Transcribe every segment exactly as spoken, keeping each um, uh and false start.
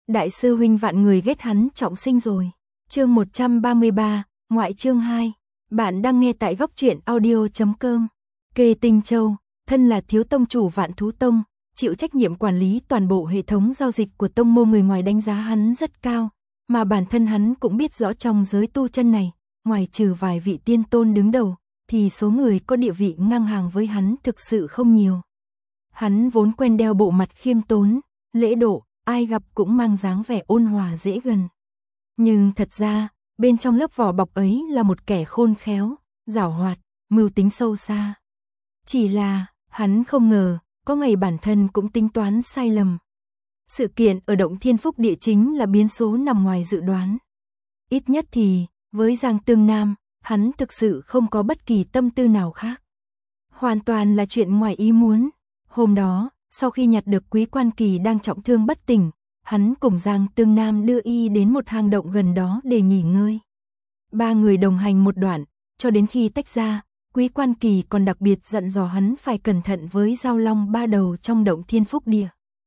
đại sư huynh vạn người ghét hắn trọng sinh rồi. Chương một trăm ba mươi ba, ngoại chương hai. Bạn đang nghe tại góc truyện audio chấm com. Kê Tinh Châu, thân là thiếu tông chủ Vạn Thú Tông, chịu trách nhiệm quản lý toàn bộ hệ thống giao dịch của tông môn, người ngoài đánh giá hắn rất cao, mà bản thân hắn cũng biết rõ trong giới tu chân này, ngoài trừ vài vị tiên tôn đứng đầu, thì số người có địa vị ngang hàng với hắn thực sự không nhiều. Hắn vốn quen đeo bộ mặt khiêm tốn, lễ độ, ai gặp cũng mang dáng vẻ ôn hòa dễ gần. Nhưng thật ra, bên trong lớp vỏ bọc ấy là một kẻ khôn khéo, giảo hoạt, mưu tính sâu xa. Chỉ là, hắn không ngờ, có ngày bản thân cũng tính toán sai lầm. Sự kiện ở Động Thiên Phúc Địa chính là biến số nằm ngoài dự đoán. Ít nhất thì, với Giang Tương Nam, hắn thực sự không có bất kỳ tâm tư nào khác. Hoàn toàn là chuyện ngoài ý muốn. Hôm đó, sau khi nhặt được Quý Quan Kỳ đang trọng thương bất tỉnh, hắn cùng Giang Tương Nam đưa y đến một hang động gần đó để nghỉ ngơi. Ba người đồng hành một đoạn, cho đến khi tách ra, Quý Quan Kỳ còn đặc biệt dặn dò hắn phải cẩn thận với Dao Long ba đầu trong Động Thiên Phúc Địa.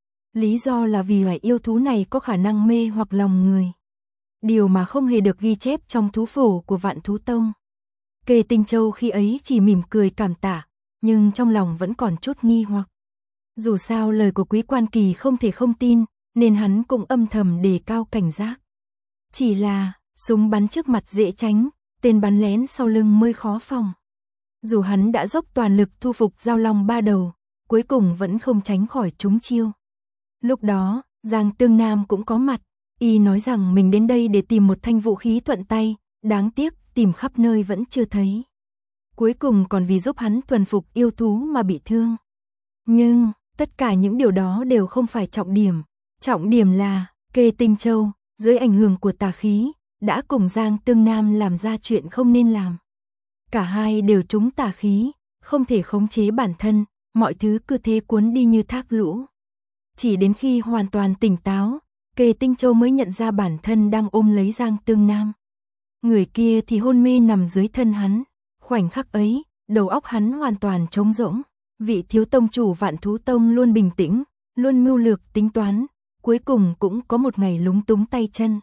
Lý do là vì loài yêu thú này có khả năng mê hoặc lòng người. Điều mà không hề được ghi chép trong thú phổ của Vạn Thú Tông. Kê Tinh Châu khi ấy chỉ mỉm cười cảm tạ, nhưng trong lòng vẫn còn chút nghi hoặc. Dù sao lời của Quý Quan Kỳ không thể không tin, nên hắn cũng âm thầm đề cao cảnh giác. Chỉ là, súng bắn trước mặt dễ tránh, tên bắn lén sau lưng mới khó phòng. Dù hắn đã dốc toàn lực thu phục Dao Long ba đầu, cuối cùng vẫn không tránh khỏi trúng chiêu. Lúc đó, Giang Tương Nam cũng có mặt, y nói rằng mình đến đây để tìm một thanh vũ khí thuận tay, đáng tiếc tìm khắp nơi vẫn chưa thấy. Cuối cùng còn vì giúp hắn thuần phục yêu thú mà bị thương. Nhưng, tất cả những điều đó đều không phải trọng điểm. Trọng điểm là, Kê Tinh Châu, dưới ảnh hưởng của tà khí, đã cùng Giang Tương Nam làm ra chuyện không nên làm. Cả hai đều trúng tà khí, không thể khống chế bản thân, mọi thứ cứ thế cuốn đi như thác lũ. Chỉ đến khi hoàn toàn tỉnh táo, Kê Tinh Châu mới nhận ra bản thân đang ôm lấy Giang Tương Nam. Người kia thì hôn mê nằm dưới thân hắn. Khoảnh khắc ấy, đầu óc hắn hoàn toàn trống rỗng. Vị thiếu tông chủ Vạn Thú Tông luôn bình tĩnh, luôn mưu lược tính toán, cuối cùng cũng có một ngày lúng túng tay chân.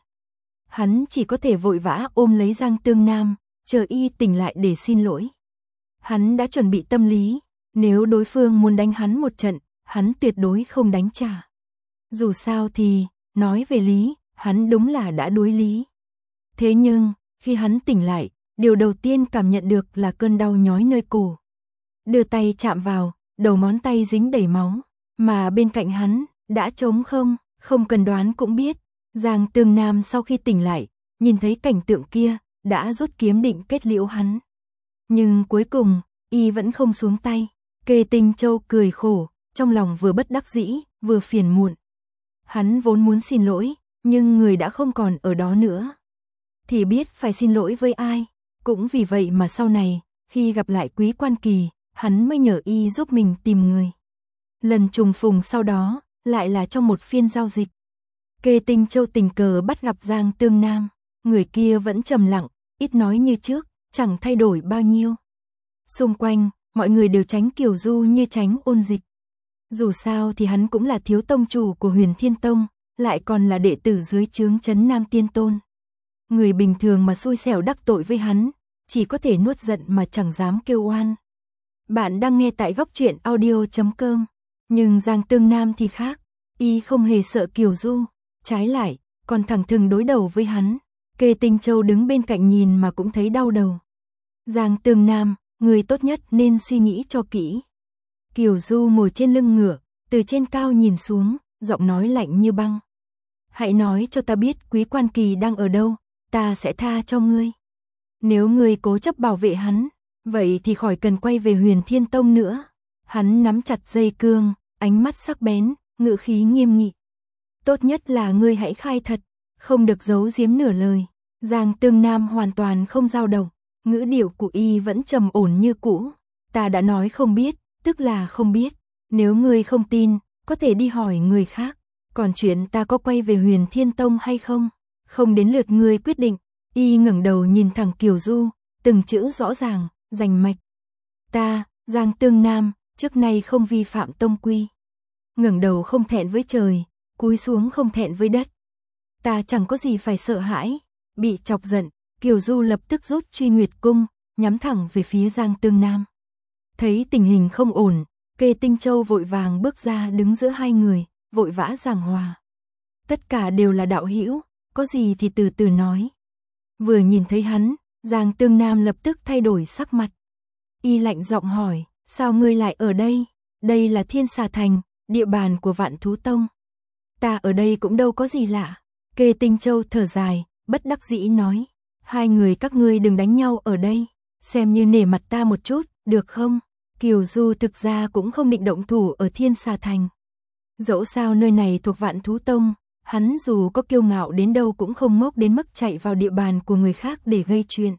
Hắn chỉ có thể vội vã ôm lấy Giang Tương Nam, chờ y tỉnh lại để xin lỗi. Hắn đã chuẩn bị tâm lý, nếu đối phương muốn đánh hắn một trận, hắn tuyệt đối không đánh trả. Dù sao thì, nói về lý, hắn đúng là đã đối lý. Thế nhưng, khi hắn tỉnh lại, điều đầu tiên cảm nhận được là cơn đau nhói nơi cổ. Đưa tay chạm vào, đầu ngón tay dính đầy máu, mà bên cạnh hắn, đã trống không, không cần đoán cũng biết. Giang Tương Nam sau khi tỉnh lại, nhìn thấy cảnh tượng kia, đã rút kiếm định kết liễu hắn. Nhưng cuối cùng, y vẫn không xuống tay. Kê Tinh Châu cười khổ, trong lòng vừa bất đắc dĩ, vừa phiền muộn. Hắn vốn muốn xin lỗi, nhưng người đã không còn ở đó nữa. Thì biết phải xin lỗi với ai. Cũng vì vậy mà sau này, khi gặp lại Quý Quan Kỳ, hắn mới nhờ y giúp mình tìm người. Lần trùng phùng sau đó, lại là trong một phiên giao dịch. Kê Tinh Châu tình cờ bắt gặp Giang Tương Nam, người kia vẫn trầm lặng, ít nói như trước, chẳng thay đổi bao nhiêu. Xung quanh, mọi người đều tránh Kiều Du như tránh Ôn Dịch. Dù sao thì hắn cũng là thiếu tông chủ của Huyền Thiên Tông, lại còn là đệ tử dưới trướng Trấn Nam Tiên Tôn. Người bình thường mà xui xẻo đắc tội với hắn, chỉ có thể nuốt giận mà chẳng dám kêu oan. Bạn đang nghe tại góc truyện audio chấm com. Nhưng Giang Tương Nam thì khác, y không hề sợ Kiều Du, trái lại, còn thẳng thừng đối đầu với hắn. Kê Tinh Châu đứng bên cạnh nhìn mà cũng thấy đau đầu. Giang Tương Nam, người tốt nhất nên suy nghĩ cho kỹ. Kiều Du ngồi trên lưng ngựa, từ trên cao nhìn xuống, giọng nói lạnh như băng. Hãy nói cho ta biết Quý Quan Kỳ đang ở đâu, ta sẽ tha cho ngươi. Nếu ngươi cố chấp bảo vệ hắn, vậy thì khỏi cần quay về Huyền Thiên Tông nữa. Hắn nắm chặt dây cương, ánh mắt sắc bén, ngữ khí nghiêm nghị. Tốt nhất là ngươi hãy khai thật, không được giấu giếm nửa lời. Giang Tương Nam hoàn toàn không dao động, ngữ điệu của y vẫn trầm ổn như cũ. Ta đã nói không biết, tức là không biết. Nếu ngươi không tin, có thể đi hỏi người khác. Còn chuyện ta có quay về Huyền Thiên Tông hay không, không đến lượt ngươi quyết định. Y ngẩng đầu nhìn thẳng Kiều Du, từng chữ rõ ràng, rành mạch. Ta, Giang Tương Nam, trước nay không vi phạm tông quy. Ngẩng đầu không thẹn với trời, cúi xuống không thẹn với đất. ta chẳng có gì phải sợ hãi. Bị chọc giận, Kiều Du lập tức rút Truy Nguyệt cung, nhắm thẳng về phía Giang Tương Nam. Thấy tình hình không ổn, Kê Tinh Châu vội vàng bước ra đứng giữa hai người, vội vã giảng hòa. Tất cả đều là đạo hữu, có gì thì từ từ nói. Vừa nhìn thấy hắn, Giang Tương Nam lập tức thay đổi sắc mặt. Y lạnh giọng hỏi, sao ngươi lại ở đây? Đây là Thiên Xà Thành, địa bàn của Vạn Thú Tông. Ta ở đây cũng đâu có gì lạ. Kê Tinh Châu thở dài, bất đắc dĩ nói, hai người các ngươi đừng đánh nhau ở đây, xem như nể mặt ta một chút, được không? Kiều Du thực ra cũng không định động thủ ở Thiên Xà Thành. Dẫu sao nơi này thuộc Vạn Thú Tông, hắn dù có kiêu ngạo đến đâu cũng không ngốc đến mức chạy vào địa bàn của người khác để gây chuyện.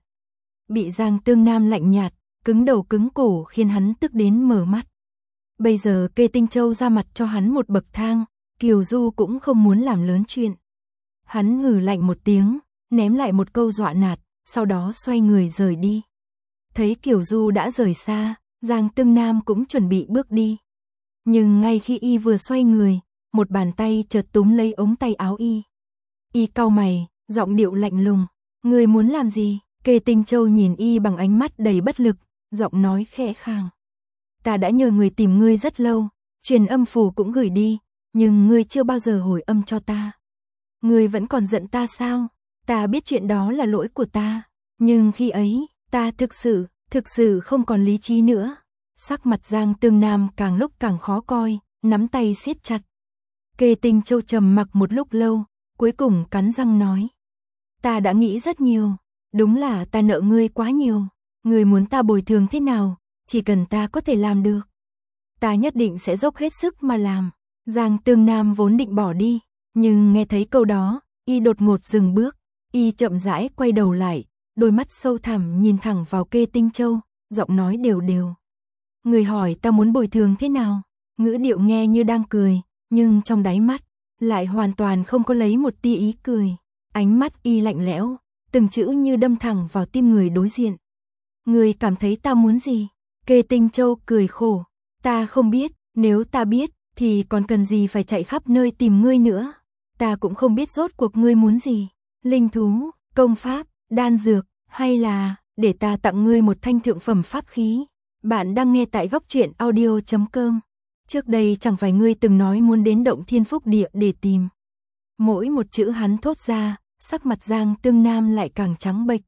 Bị Giang Tương Nam lạnh nhạt, cứng đầu cứng cổ khiến hắn tức đến mở mắt. Bây giờ Kê Tinh Châu ra mặt cho hắn một bậc thang, Kiều Du cũng không muốn làm lớn chuyện. Hắn hừ lạnh một tiếng, ném lại một câu dọa nạt, sau đó xoay người rời đi. Thấy Kiều Du đã rời xa, Giang Tương Nam cũng chuẩn bị bước đi. Nhưng ngay khi y vừa xoay người, một bàn tay chợt túm lấy ống tay áo y. Y cau mày, giọng điệu lạnh lùng, ngươi muốn làm gì? Kê Tinh Châu nhìn y bằng ánh mắt đầy bất lực, giọng nói khẽ khàng. Ta đã nhờ người tìm ngươi rất lâu, truyền âm phù cũng gửi đi, nhưng ngươi chưa bao giờ hồi âm cho ta. Ngươi vẫn còn giận ta sao? Ta biết chuyện đó là lỗi của ta, nhưng khi ấy, ta thực sự, thực sự không còn lý trí nữa. Sắc mặt Giang Tương Nam càng lúc càng khó coi, nắm tay siết chặt. Kê Tinh Châu trầm mặc một lúc lâu, cuối cùng cắn răng nói. Ta đã nghĩ rất nhiều, đúng là ta nợ ngươi quá nhiều. Ngươi muốn ta bồi thường thế nào, chỉ cần ta có thể làm được. Ta nhất định sẽ dốc hết sức mà làm. Giang Tương Nam vốn định bỏ đi, nhưng nghe thấy câu đó, y đột ngột dừng bước. Y chậm rãi quay đầu lại, đôi mắt sâu thẳm nhìn thẳng vào Kê Tinh Châu, giọng nói đều đều. Người hỏi ta muốn bồi thường thế nào? Ngữ điệu nghe như đang cười, nhưng trong đáy mắt lại hoàn toàn không có lấy một tia ý cười. Ánh mắt y lạnh lẽo, từng chữ như đâm thẳng vào tim người đối diện. Người cảm thấy ta muốn gì? Kê Tinh Châu cười khổ. Ta không biết, nếu ta biết, thì còn cần gì phải chạy khắp nơi tìm ngươi nữa. Ta cũng không biết rốt cuộc ngươi muốn gì. Linh thú, công pháp, đan dược, hay là để ta tặng ngươi một thanh thượng phẩm pháp khí. Bạn đang nghe tại góc truyện audio chấm com. Trước đây chẳng phải ngươi từng nói muốn đến động Thiên Phúc Địa để tìm. Mỗi một chữ hắn thốt ra, sắc mặt Giang Tương Nam lại càng trắng bệch.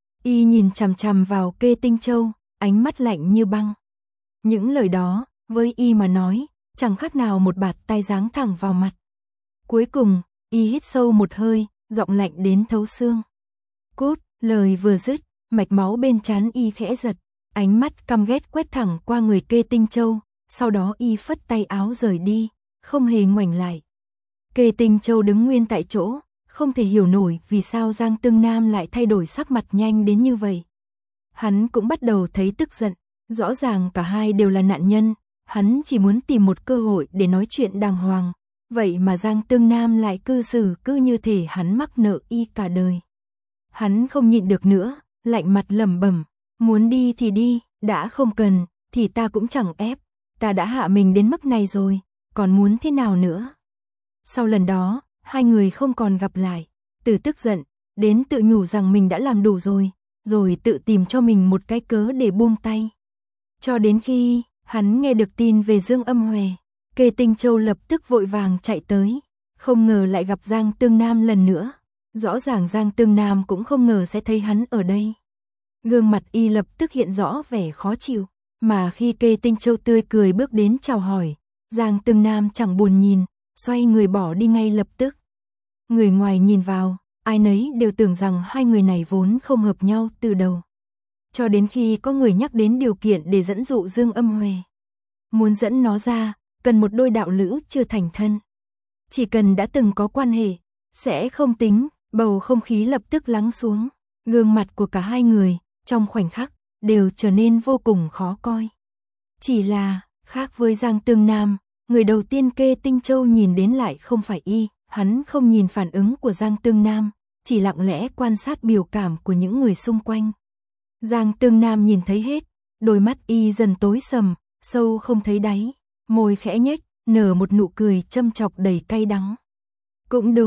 Y nhìn chằm chằm vào Kê Tinh Châu, ánh mắt lạnh như băng. Những lời đó, với y mà nói, chẳng khác nào một bạt tai giáng thẳng vào mặt. Cuối cùng, y hít sâu một hơi, giọng lạnh đến thấu xương. Cút, lời vừa dứt, mạch máu bên trán y khẽ giật, ánh mắt căm ghét quét thẳng qua người Kê Tinh Châu, sau đó y phất tay áo rời đi, không hề ngoảnh lại. Kê Tinh Châu đứng nguyên tại chỗ, không thể hiểu nổi vì sao Giang Tương Nam lại thay đổi sắc mặt nhanh đến như vậy. Hắn cũng bắt đầu thấy tức giận, rõ ràng cả hai đều là nạn nhân, hắn chỉ muốn tìm một cơ hội để nói chuyện đàng hoàng. Vậy mà Giang Tương Nam lại cư xử cứ như thể hắn mắc nợ y cả đời. Hắn không nhịn được nữa, lạnh mặt lẩm bẩm, muốn đi thì đi, đã không cần, thì ta cũng chẳng ép, ta đã hạ mình đến mức này rồi, còn muốn thế nào nữa. Sau lần đó, hai người không còn gặp lại, từ tức giận, đến tự nhủ rằng mình đã làm đủ rồi, rồi tự tìm cho mình một cái cớ để buông tay. Cho đến khi, hắn nghe được tin về Dương Âm Hòe, Kê Tinh Châu lập tức vội vàng chạy tới, không ngờ lại gặp Giang Tương Nam lần nữa. Rõ ràng Giang Tương Nam cũng không ngờ sẽ thấy hắn ở đây. Gương mặt y lập tức hiện rõ vẻ khó chịu, mà khi Kê Tinh Châu tươi cười bước đến chào hỏi, Giang Tương Nam chẳng buồn nhìn, xoay người bỏ đi ngay lập tức. Người ngoài nhìn vào, ai nấy đều tưởng rằng hai người này vốn không hợp nhau từ đầu. Cho đến khi có người nhắc đến điều kiện để dẫn dụ Dương Âm Hòe. Muốn dẫn nó ra, cần một đôi đạo lữ chưa thành thân. Chỉ cần đã từng có quan hệ, sẽ không tính, bầu không khí lập tức lắng xuống. Gương mặt của cả hai người, trong khoảnh khắc, đều trở nên vô cùng khó coi. Chỉ là, khác với Giang Tương Nam, người đầu tiên Kê Tinh Châu nhìn đến lại không phải y, hắn không nhìn phản ứng của Giang Tương Nam, chỉ lặng lẽ quan sát biểu cảm của những người xung quanh. Giang Tương Nam nhìn thấy hết, đôi mắt y dần tối sầm, sâu không thấy đáy, môi khẽ nhếch, nở một nụ cười châm chọc đầy cay đắng. Cũng đúng,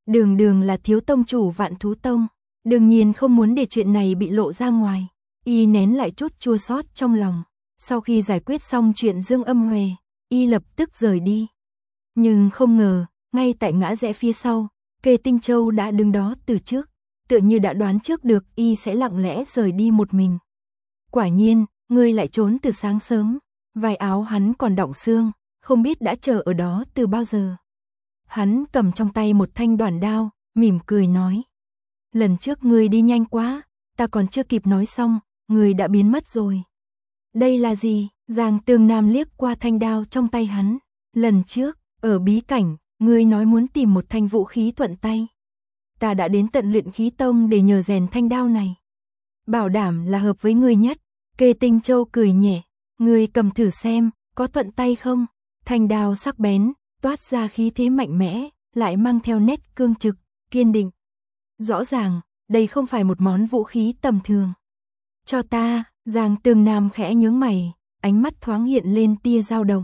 Đường đường là thiếu tông chủ Vạn Thú Tông, đương nhiên không muốn để chuyện này bị lộ ra ngoài. Y nén lại chút chua xót trong lòng. Sau khi giải quyết xong chuyện Dương Âm Huệ, Y lập tức rời đi. Nhưng không ngờ, ngay tại ngã rẽ phía sau, Kê Tinh Châu đã đứng đó từ trước, tựa như đã đoán trước được Y sẽ lặng lẽ rời đi một mình. Quả nhiên, ngươi lại trốn từ sáng sớm, vai áo hắn còn đọng xương, không biết đã chờ ở đó từ bao giờ. Hắn cầm trong tay một thanh đoản đao, mỉm cười nói. Lần trước ngươi đi nhanh quá, ta còn chưa kịp nói xong, ngươi đã biến mất rồi. Đây là gì? Giang Tương Nam liếc qua thanh đao trong tay hắn. Lần trước, ở bí cảnh, ngươi nói muốn tìm một thanh vũ khí thuận tay. Ta đã đến tận Luyện Khí Tông để nhờ rèn thanh đao này. Bảo đảm là hợp với ngươi nhất. Kê Tinh Châu cười nhẹ. Ngươi cầm thử xem, có thuận tay không? Thanh đao sắc bén, toát ra khí thế mạnh mẽ, lại mang theo nét cương trực, kiên định. Rõ ràng, đây không phải một món vũ khí tầm thường. Cho ta, Giang Tương Nam khẽ nhướng mày, ánh mắt thoáng hiện lên tia dao động.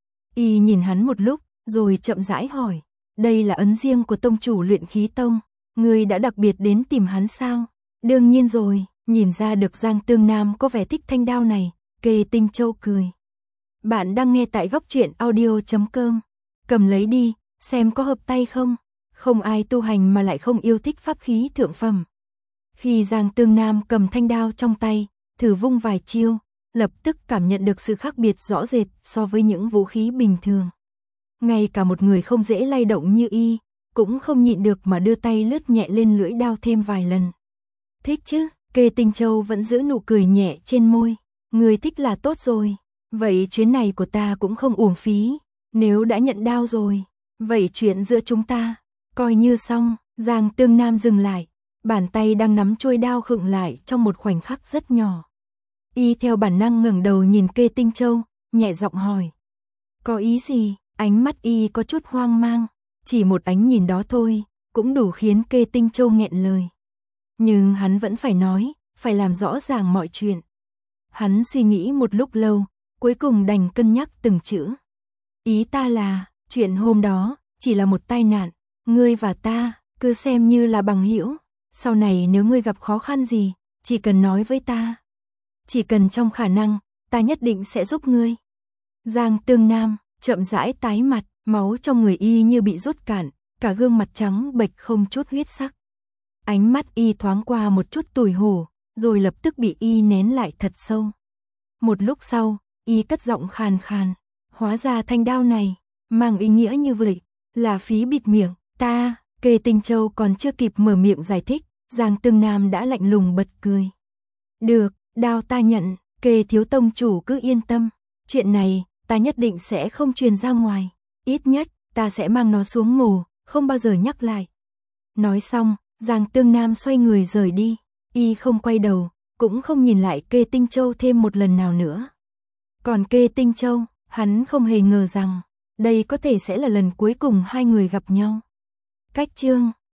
Y nhìn hắn một lúc, rồi chậm rãi hỏi, đây là ấn riêng của tông chủ Luyện Khí Tông, ngươi đã đặc biệt đến tìm hắn sao? Đương nhiên rồi, nhìn ra được Giang Tương Nam có vẻ thích thanh đao này, Kê Tinh Châu cười. Bạn đang nghe tại góc truyện audio chấm com, cầm lấy đi, xem có hợp tay không? Không ai tu hành mà lại không yêu thích pháp khí thượng phẩm. Khi Giang Tương Nam cầm thanh đao trong tay, thử vung vài chiêu, lập tức cảm nhận được sự khác biệt rõ rệt so với những vũ khí bình thường. Ngay cả một người không dễ lay động như Y, cũng không nhịn được mà đưa tay lướt nhẹ lên lưỡi đao thêm vài lần. Thích chứ? Kê Tinh Châu vẫn giữ nụ cười nhẹ trên môi. Người thích là tốt rồi. Vậy chuyến này của ta cũng không uổng phí. Nếu đã nhận đao rồi, vậy chuyện giữa chúng ta coi như xong. Giang Tương Nam dừng lại, bàn tay đang nắm chuôi đao khựng lại trong một khoảnh khắc rất nhỏ. Y theo bản năng ngẩng đầu nhìn Kê Tinh Châu, nhẹ giọng hỏi. Có ý gì? Ánh mắt Y có chút hoang mang, chỉ một ánh nhìn đó thôi, cũng đủ khiến Kê Tinh Châu nghẹn lời. Nhưng hắn vẫn phải nói, phải làm rõ ràng mọi chuyện. Hắn suy nghĩ một lúc lâu, cuối cùng đành cân nhắc từng chữ. Ý ta là, chuyện hôm đó, chỉ là một tai nạn, ngươi và ta, cứ xem như là bằng hữu. Sau này nếu ngươi gặp khó khăn gì, chỉ cần nói với ta. Chỉ cần trong khả năng, ta nhất định sẽ giúp ngươi. Giang Tương Nam, chậm rãi tái mặt, máu trong người Y như bị rút cạn, cả gương mặt trắng bệch không chút huyết sắc. Ánh mắt Y thoáng qua một chút tủi hổ, rồi lập tức bị Y nén lại thật sâu. Một lúc sau, Y cất giọng khàn khàn, hóa ra thanh đao này, mang ý nghĩa như vậy, là phí bịt miệng, ta. Kê Tinh Châu còn chưa kịp mở miệng giải thích, Giang Tương Nam đã lạnh lùng bật cười. Được, đao ta nhận, Kê thiếu tông chủ cứ yên tâm, chuyện này, ta nhất định sẽ không truyền ra ngoài, ít nhất, ta sẽ mang nó xuống mồ, không bao giờ nhắc lại. Nói xong, Giang Tương Nam xoay người rời đi, Y không quay đầu, cũng không nhìn lại Kê Tinh Châu thêm một lần nào nữa. Còn Kê Tinh Châu, hắn không hề ngờ rằng, đây có thể sẽ là lần cuối cùng hai người gặp nhau. Cách chương